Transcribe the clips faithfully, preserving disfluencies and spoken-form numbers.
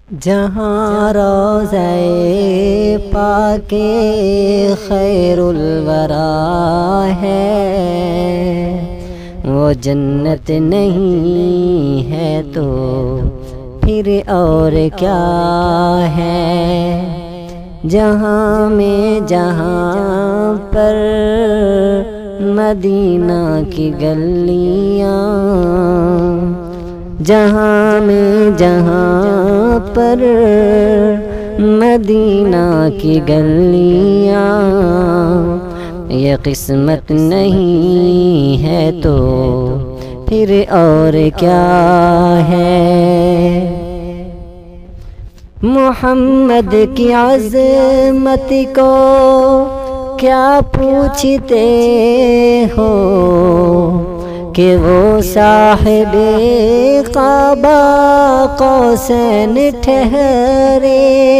جہاں روضہ پاک خیر الورا ہے وہ جنت نہیں ہے تو پھر اور کیا ہے۔ جہاں میں جہاں پر مدینہ کی گلیاں، جہاں میں جہاں پر مدینہ کی گلیاں، یہ قسمت نہیں ہے تو پھر اور کیا ہے۔ محمد کی عظمت کو کیا پوچھتے ہو کہ وہ صاحب قبا قوسین ٹھہرے۔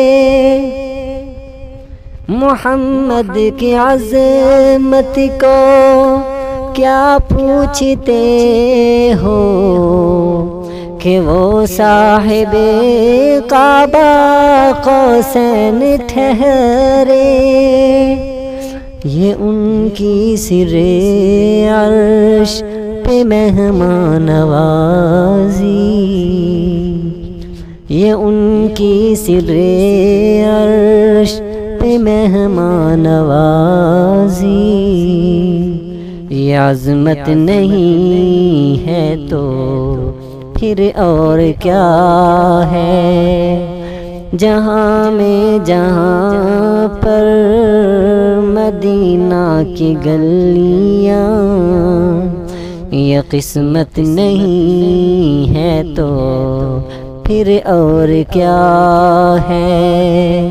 محمد کی عظمت کو کیا پوچھتے ہو کہ وہ صاحب قبا قوسین ٹھہرے۔ یہ ان کی سر عرش پہ مہمان نوازی، یہ ان کی سر عرش پہ مہمان نوازی، یہ عظمت نہیں ہے تو پھر اور کیا ہے۔ جہاں میں جہاں پر مدینہ کی گلیاں، یہ قسمت نہیں ہے تو پھر اور کیا ہے۔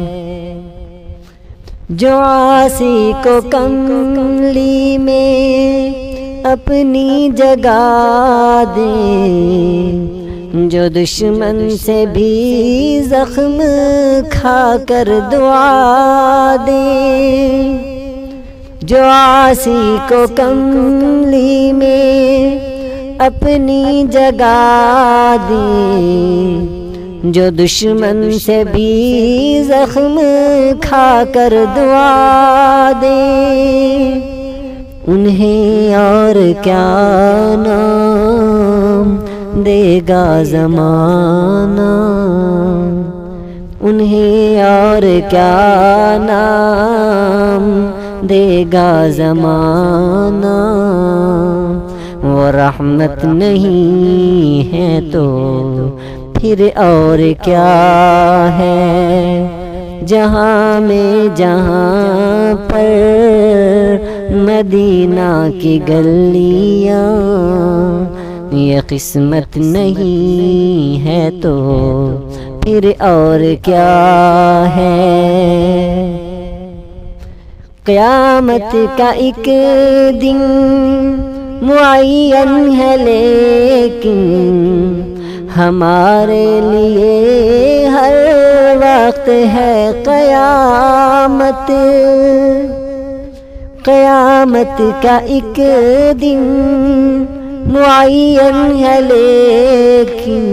جو عاصی کو کملی میں اپنی جگہ دے، جو دشمن سے بھی زخم کھا کر دعا دے، جو عاصی کو کملی میں اپنی جگہ دے، جو دشمن سے بھی زخم کھا کر دعا دے، انہیں اور کیا نام دے گا زمانہ، انہیں اور کیا نام دے گا زمانہ۔ وہ رحمت نہیں ہے تو پھر اور کیا ہے۔ جہاں میں جہاں پر مدینہ کی گلیاں، یہ قسمت نہیں ہے تو پھر اور کیا ہے۔ قیامت کا ایک دن معین ہے لیکن ہمارے لیے ہر وقت ہے قیامت۔ قیامت کا ایک دن معین ہے لیکن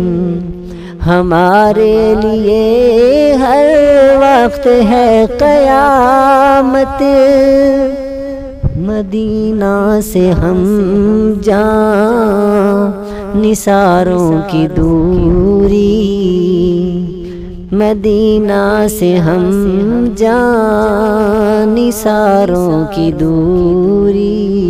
ہمارے لیے ہر وقت ہے قیامت۔ مدینہ سے ہم جان نثاروں کی دوری، مدینہ سے ہم جان نثاروں کی دوری،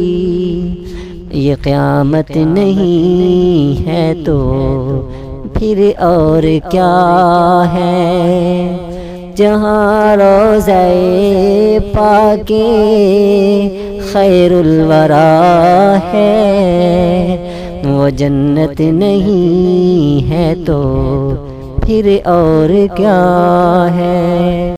یہ قیامت نہیں ہے تو پھر اور کیا ہے۔ جہاں روضہ پاک خیر الورا ہے وہ جنت نہیں ہے تو پھر اور کیا ہے۔